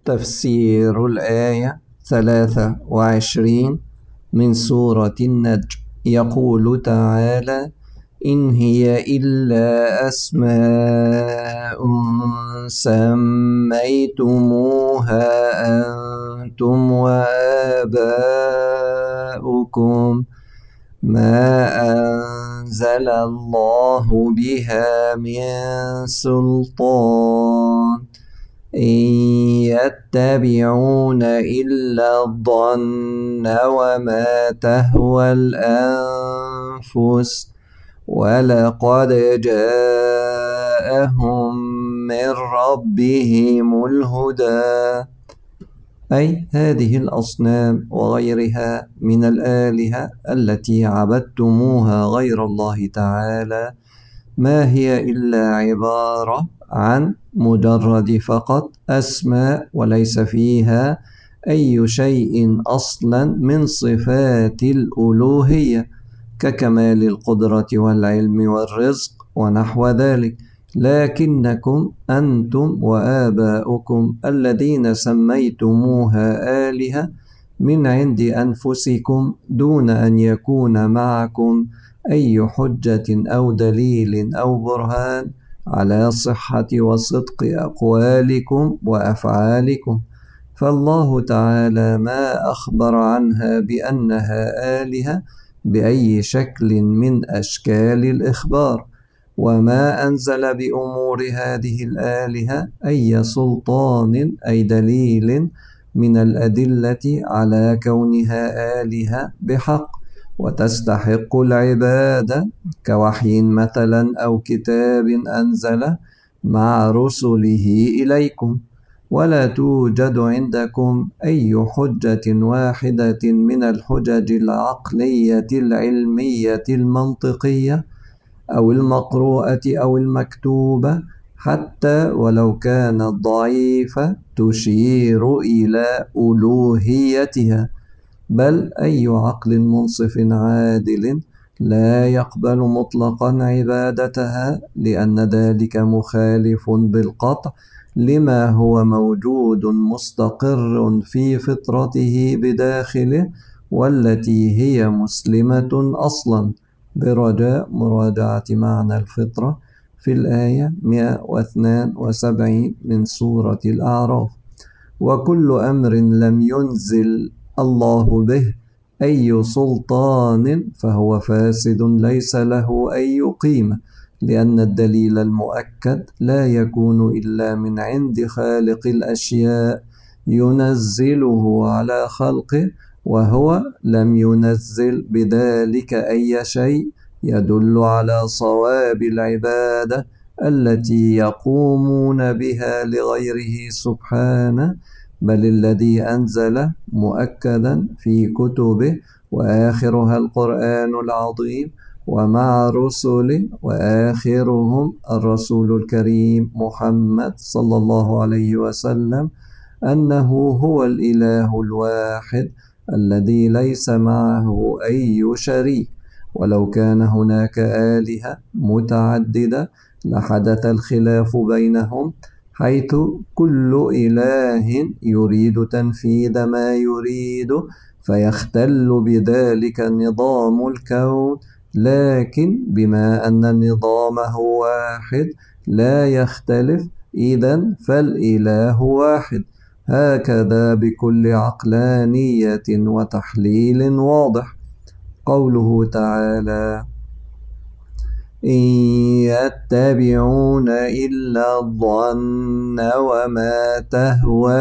تفسير الآية 23 من سورة النجم. يقول تعالى: إن هي إلا أسماء سميتموها أنتم وآباؤكم ما أنزل الله بها من سلطان إن يتبعون إلا الظن وما تهوى الأنفس ولقد جاءهم من ربهم الهدى. أي هذه الأصنام وغيرها من الآلهة التي عبدتموها غير الله تعالى ما هي إلا عبارة عن مجرد فقط أسماء، وليس فيها أي شيء أصلا من صفات الألوهية ككمال القدرة والعلم والرزق ونحو ذلك، لكنكم أنتم وآباؤكم الذين سميتموها آلهة من عند أنفسكم دون أن يكون معكم أي حجة أو دليل أو برهان على صحة وصدق أقوالكم وأفعالكم. فالله تعالى ما أخبر عنها بأنها آلهة بأي شكل من أشكال الإخبار، وما أنزل بأمور هذه الآلهة أي سلطان أي دليل من الأدلة على كونها آلهة بحق وتستحق العبادة، كوحي مثلا أو كتاب أنزل مع رسله إليكم. ولا توجد عندكم أي حجة واحدة من الحجج العقلية العلمية المنطقية أو المقروءة أو المكتوبة حتى ولو كانت ضعيفة تشير إلى ألوهيتها، بل أي عقل منصف عادل لا يقبل مطلقا عبادتها، لأن ذلك مخالف بالقطع لما هو موجود مستقر في فطرته بداخله، والتي هي مسلمة أصلا، برجاء مراجعة معنى الفطرة في الآية 172 من سورة الأعراف. وكل أمر لم ينزل الله به أي سلطان فهو فاسد ليس له أي قيمة، لأن الدليل المؤكد لا يكون إلا من عند خالق الأشياء ينزله على خلقه، وهو لم ينزل بذلك أي شيء يدل على صواب العبادة التي يقومون بها لغيره سبحانه، بل الذي أنزل مؤكدا في كتبه وآخرها القرآن العظيم ومع رسله، وآخرهم الرسول الكريم محمد صلى الله عليه وسلم، أنه هو الإله الواحد الذي ليس معه أي شريك. ولو كان هناك آلهة متعددة لحدث الخلاف بينهم، حيث كل إله يريد تنفيذ ما يريد فيختل بذلك نظام الكون، لكن بما أن النظام هو واحد لا يختلف، إذن فالإله واحد. هكذا بكل عقلانية وتحليل واضح. قوله تعالى: إن يتبعون إلا الظن وما تهوى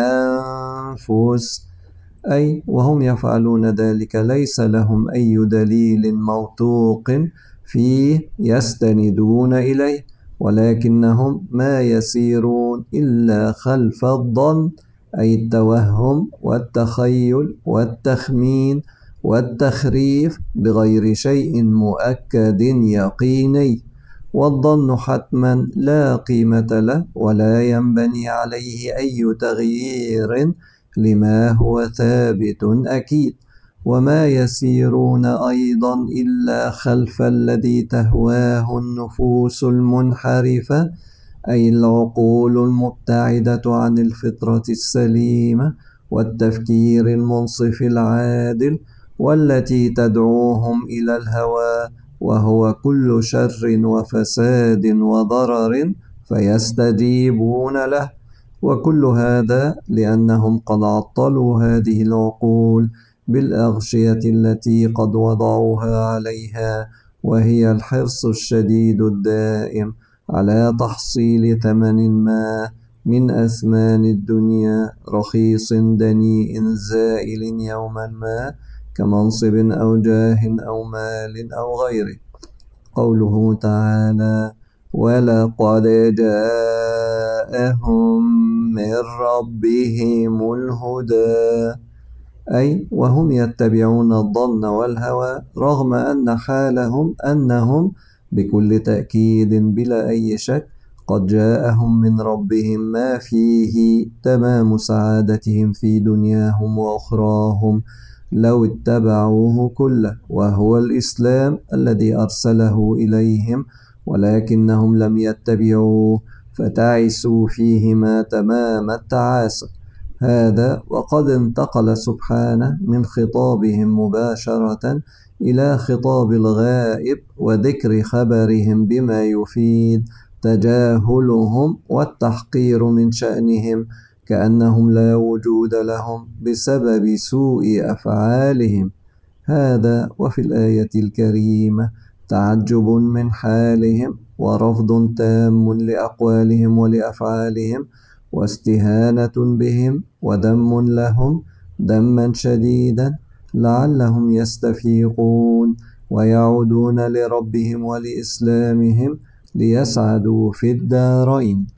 الأنفس، أي وهم يفعلون ذلك ليس لهم أي دليل موثوق فيه يستندون إليه، ولكنهم ما يسيرون إلا خلف الظن، أي التوهم والتخيل والتخمين والتخريف بغير شيء مؤكد يقيني. والظن حتما لا قيمة له ولا ينبني عليه أي تغيير لما هو ثابت أكيد. وما يسيرون أيضا إلا خلف الذي تهواه النفوس المنحرفة أي العقول المبتعدة عن الفطرة السليمة والتفكير المنصف العادل، والتي تدعوهم إلى الهوى، وهو كل شر وفساد وضرر، فيستجيبون له. وكل هذا لأنهم قد عطلوا هذه العقول بالأغشية التي قد وضعوها عليها، وهي الحرص الشديد الدائم على تحصيل ثمن ما من أثمان الدنيا، رخيص دنيء زائل يوما ما، كمنصب أو جاه أو مال أو غيره. قوله تعالى: ولقد جاءهم من ربهم الهدى، أي وهم يتبعون الظن والهوى، رغم أن حالهم أنهم بكل تأكيد بلا أي شك قد جاءهم من ربهم ما فيه تمام سعادتهم في دنياهم وأخراهم لو اتبعوه كله، وهو الإسلام الذي أرسله إليهم، ولكنهم لم يتبعوه فتعسوا فيهما تمام التعاسة. هذا وقد انتقل سبحانه من خطابهم مباشرة إلى خطاب الغائب وذكر خبرهم بما يفيد تجاهلهم والتحقير من شأنهم، كأنهم لا وجود لهم بسبب سوء أفعالهم. هذا وفي الآية الكريمة تعجب من حالهم ورفض تام لأقوالهم ولأفعالهم، واستهانة بهم وذم لهم ذما شديدا، لعلهم يستفيقون ويعودون لربهم ولإسلامهم ليسعدوا في الدارين.